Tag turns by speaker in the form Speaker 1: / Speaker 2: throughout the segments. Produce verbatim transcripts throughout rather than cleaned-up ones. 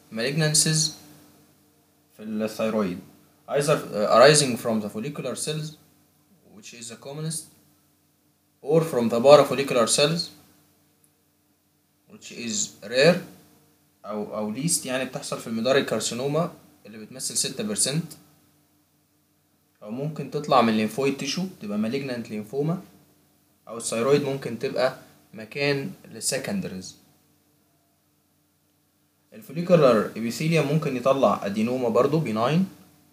Speaker 1: malignancies في الثيرويد either arising from the follicular cells which is the commonest or from the parafollicular cells which is rare او او least يعني بتحصل في الميداري كارسينوما اللي بتمثل ستة بالمية، او ممكن تطلع من الليمفويد تيشو تبقى malignant ليمفوما، او الثيرويد ممكن تبقى مكان للسكندريز. الفوليكولار ابيثيليوم ممكن يطلع ادينوما برضو بيناين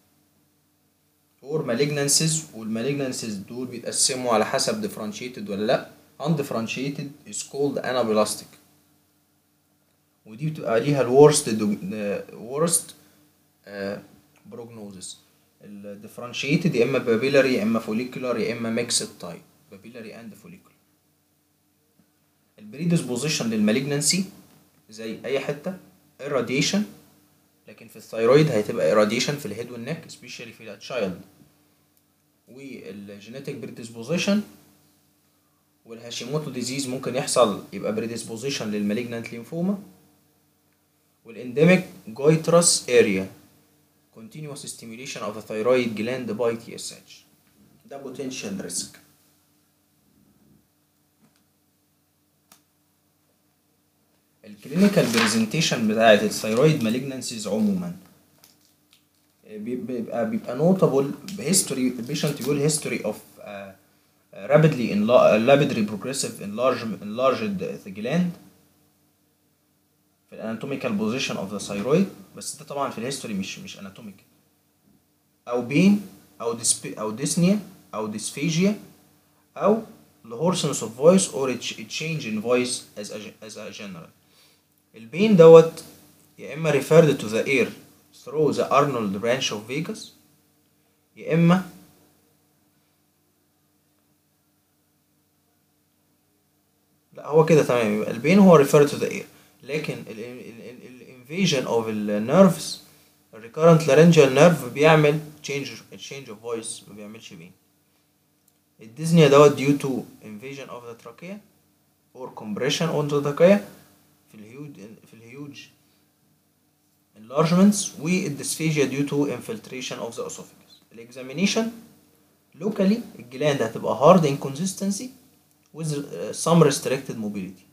Speaker 1: اور مالجنانسيز، والمالجنانسيز دول بيتقسموا على حسب ديفرنشيتد ولا لا. undifferentiated is called anaplastic، ودي بتبقى ليها الورست worst prognosis. الديفرنشيتد يا اما بابيلاري يا اما فوليكولار يا اما ميكسد تايب بابيلاري اند فوليكولار. البريدisposition للمالجنانسي زي اي حته irradiation، لكن في الثيرويد هتبقى irradiation في الهيد والنك especially في التشايلد. والجينيتك بريدisposition والهاشيموتو ديزيز ممكن يحصل يبقى بريدisposition للمالجنانت ليمفوما. والانديميك جويترس اريا continuous stimulation of the thyroid gland by تي اس اتش ده potential risk. الكلينيكال بريزنتيشن بتاعت الثيرويد مالجنانسيز عموما بيبقى بيبقى نوتابل بهيستوري. البيشنت يقول history of uh, rapidly rapidly progressive enlarged the gland في الاناتوميكال بوزيشن اوف ذا ثيرويد، بس ده طبعا في الهيستوري مش مش اناتوميكال، او بين او ديسبي او ديسنيا او ديسفيجيا او the hoarseness of voice or a change in voice as a, as a general. البين دوت يا اما referred to the ear through the Arnold branch of vagus، يا اما لا هو كده تمام، يبقى البين هو referred to the ear، لكن ال invasion of the nerves recurrent laryngeal nerve بيعمل change change of voice، ما بيعملش بين. الديزنيا دوت due to invasion of the trachea or compression on the trachea في الهيوج في الهيوج enlargements، والديسفيجيا due to infiltration of the esophagus. الاكزامينيشن locally الجلاند هتبقى hard inconsistency with some restricted mobility.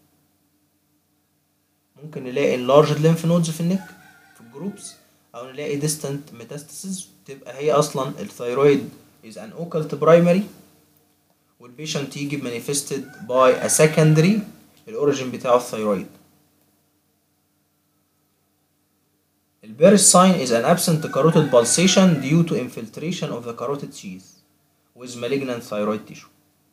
Speaker 1: ممكن نلاقي enlarged lymph nodes في النك في الجروبس، او نلاقي distant metastasis تبقى هي اصلا الثيرويد is an occult primary، والبيشنت يجي manifested by a secondary الاوريجين بتاعه الثيرويد. البيرث sign is an absent carotid pulsation due to infiltration of the carotid sheath with malignant thyroid tissue.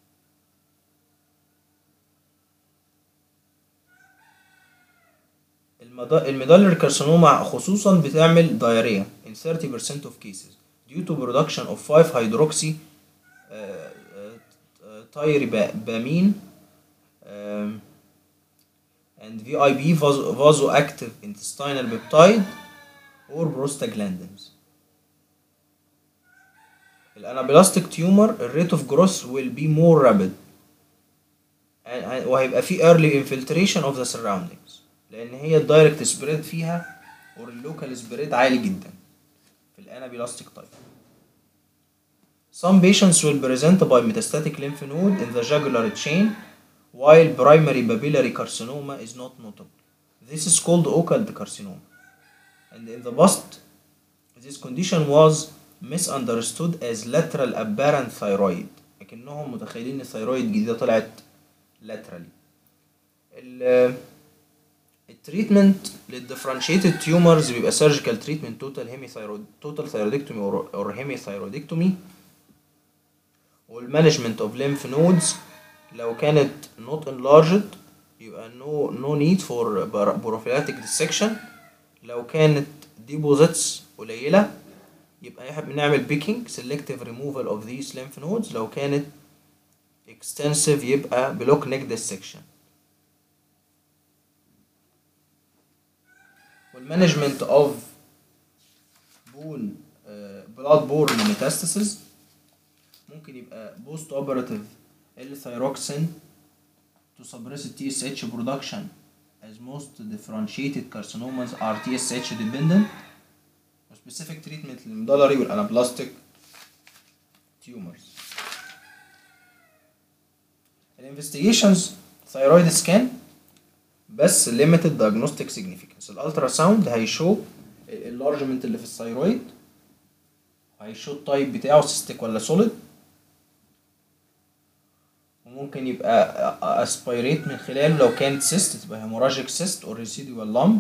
Speaker 1: الميدالري كارسينوما خصوصا بتعمل diarrhea in thirty percent of cases due to production of five hydroxy tyribamine and V I P vasoactive intestinal peptide or prostaglandins. الانابلاستيك tumor the rate of growth will be more rapid وهيبقى في early infiltration of the surroundings، لان هي الدايركت سبريد فيها اور اللوكال سبريد عالي جدا في الانابلاستيك تايب. Some patients will present by metastatic lymph node in the jugular chain while primary papillary carcinoma is not notable. This is called occult carcinoma, and in the past this condition was misunderstood as lateral apparent thyroid، لكنهم متخيلين الثيرويد الجديدة طلعت laterally. التريتمنت للديفرنشيتد تيومرز بيبقى سيرجيكال تريتمنت توتال هيمي ثايرويد توتال ثايرويدكتومي اور هيمي ثايرويدكتومي. والمانجمنت اوف ليمف نودز لو كانت نوت انلارجد يبقى نو نو نيد فور بروفيلاكتيك ديسكشن. لو كانت ديبوزيتس قليله يبقى احنا بنعمل بيكينج سيلكتيف ريموفال اوف ذيس ليمف نودز. لو كانت اكستنسيف يبقى بلوك نيك ديسكشن. والمانجمنت اوف بون بلاد بورن ميتاستاسيس ممكن يبقى بوست اوبراتيف الثايروكسين تو سبريس التي اس اتش برودكشن as most differentiated carcinomas are T S H dependent. Specific treatment للميدالري والانابلاستيك tumors. الانفستيجيشنز ثايرويد سكان بس limited diagnostic significance. الالترا ساوند هيشو اللارجمنت اللي في الثايرويد، هيشو التايب بتاعه سيستيك ولا سوليد، وممكن يبقى اسبيريت من خلاله لو كانت سيست تبقى هيموراجيك سيست او ريسيدوال لامب.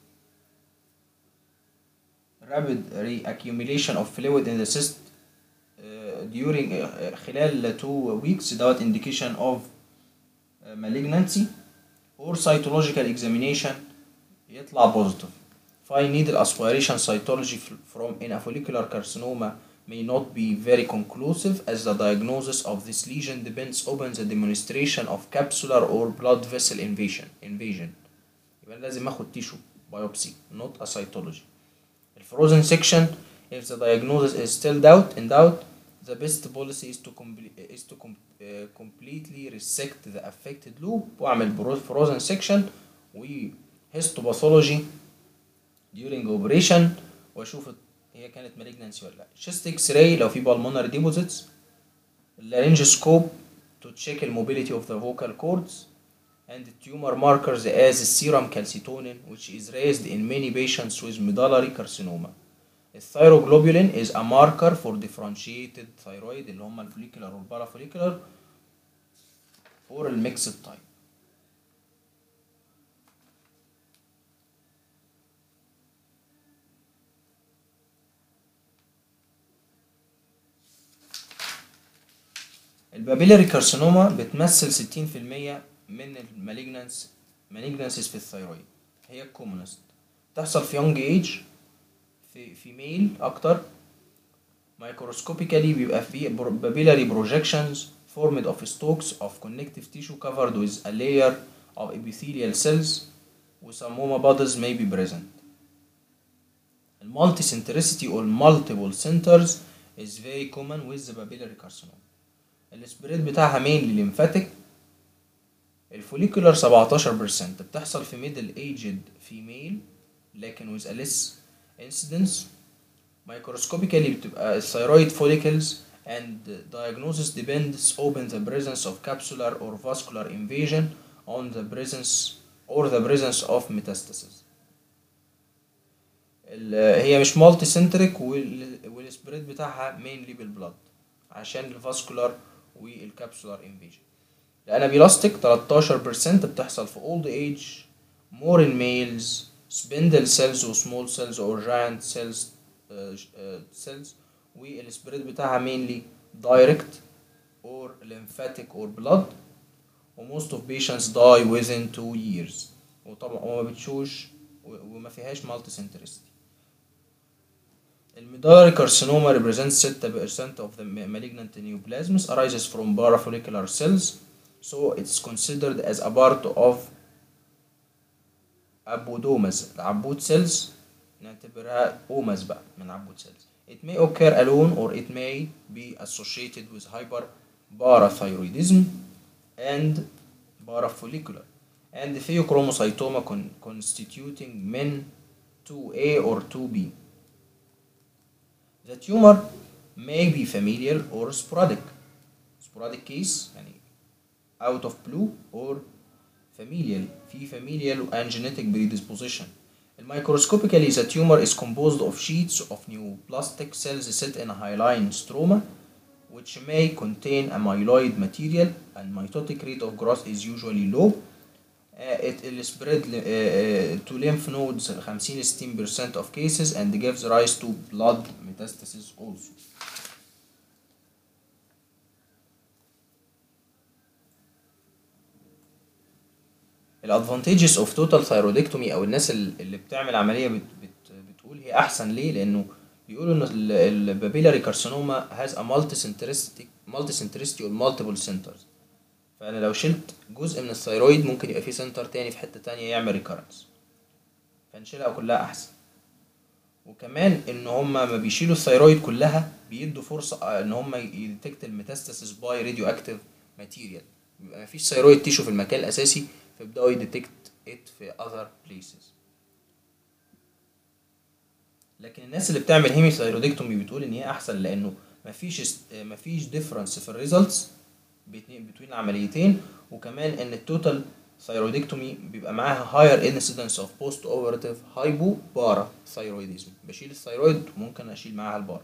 Speaker 1: rapid reaccumulation of fluid in the cyst uh, during uh, خلال two weeks دوت indication of uh, malignancy or cytological examination يطلع positive. Fine needle aspiration cytology from in a follicular carcinoma may not be very conclusive as the diagnosis of this lesion depends upon the demonstration of capsular or blood vessel invasion. invasion. يبقى لازم اخد tissue biopsy not a cytology. Frozen section, if the diagnosis is still doubt in doubt, the best policy is to complete is to com uh, completely resect the affected loop واعمل frozen section و histopathology during operation واشوف هي كانت malignancy ولا لا. chest x-ray لو في pulmonary deposits. laryngoscope to check the mobility of the vocal cords and tumor markers as serum calcitonin which is raised in many patients with medullary carcinoma. الثيروجلوبولين is a marker for differentiated thyroid اللي هم الفوليكولار والبارافوليكولار or الميكسد type. البابيلاري كارسينوما بتمثل ستين في المية من المالجنانس مالجنانسز في الثيرويد، هي الكومونست، تحصل في يونج ايج في فيميل اكتر. مايكروسكوبيكالي بيبقى في بابيلاري بروجكشنز formed of stalks of connective tissue covered with a layer of epithelial cells وسموما bodies may be present. المالتيسنتريسيتي or multiple centers is very common with the papillary carcinoma. السبريد بتاعها mainly lymphatic. الفوليكولار سبعتاشر بالمية بتحصل في middle aged female لكن with a less incidence. Microscopically بتبقى thyroid follicles and diagnosis depends upon the presence of capsular or vascular invasion on the presence or the presence of metastasis. هي مش مالتي سنتريك والسبريد بتاعها mainly بالبلد عشان الفاسكولار والكابسولار انفيجن. الانابيلاستيك تلتاشر بالمية بتحصل في old age more in males spindle cells و small cells or giant cells uh, uh, cells والسبريد بتاعها mainly direct or lymphatic or blood و most of patients die within two years وطبعا وما بتشوش وما فيهاش multicentricity. الميدالري carcinoma represents six percent of the malignant neoplasms arises from parafollicular cells, so it's considered as a part of apodomas. العبود cells نعتبرها omas بقى من عبود cells. It may occur alone or it may be associated with hyperparathyroidism and parafollicular and pheochromocytoma con constituting min two A or two B. The tumor may be familial or sporadic. Sporadic case يعني out of blue or familial في familial and genetic predisposition. Microscopically the tumor is composed of sheets of neoplastic cells set in a hyaline stroma which may contain a myeloid material and mitotic rate of growth is usually low. Uh, it will spread uh, uh, to lymph nodes fifteen to sixteen percent of cases and gives rise to blood metastasis also. الادفانتجز اوف توتال ثايرودكتومي او الناس اللي بتعمل عمليه بت بت بتقول هي احسن ليه، لانه بيقولوا ان البابيلاري كارسينوما هاز ا مالتي سنترستي مالتي سنترستي اور مالتيبل سنترز، فانا لو شلت جزء من الثايرويد ممكن يبقى في سنتر تاني في حته تانية يعمل ريكارنس، فنشيلها كلها احسن. وكمان ان هما ما بيشيلوا الثايرويد كلها بيدوا فرصه ان هما يديتكت الميتاستاسيس باي راديو اكتيف ماتيريال، بيبقى مفيش ثايرويد تيشو في المكان الاساسي فيبداوا يديتكت it في other places. لكن الناس اللي بتعمل هيميثايرودكتومي بتقول ان هي احسن لانه مفيش مفيش ديفرنس في الريزلتس بين العمليتين، وكمان ان التوتال ثايرويدكتومي بيبقى معاها higher incidence of post operative hypoparathyroidism. بشيل الثايرويد وممكن اشيل معاها البارا.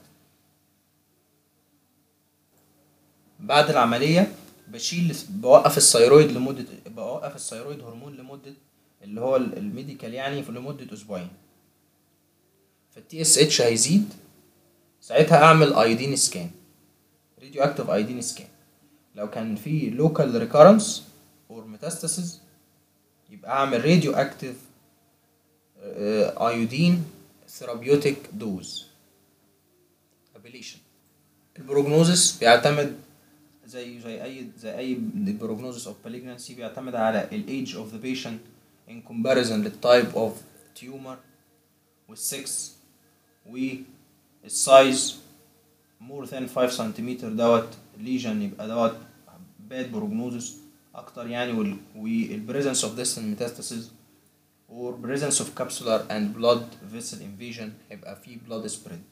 Speaker 1: بعد العملية بشيل بوقف الثايرويد لمدة بوقف الثايرويد هرمون لمدة اللي هو الميديكال يعني في لمدة اسبوعين. فالتي اس اتش هيزيد، ساعتها اعمل ايودين سكان، راديو اكتيف ايودين سكان. لو كان في لوكال ريكارنس اور ميتاستاسيس يبقى اعمل راديو اكتيف ايودين ثيرابيوتيك دوز ابيليشن. البروجنوزس بيعتمد زي زي اي زي اي بروجنوزس اوف مالجنسي بيعتمد على الايدج اوف ذا بيشنت ان كومباريزون للتايب اوف تيومر والسكس والسايز. مور ذان خمسة سنتيمتر دوت ليجن يبقى دوت باد بروجنوزس اكتر يعني، والبريزنس اوف distant metastasis or presence of capsular and blood vessel invasion هيبقى فيه blood spread.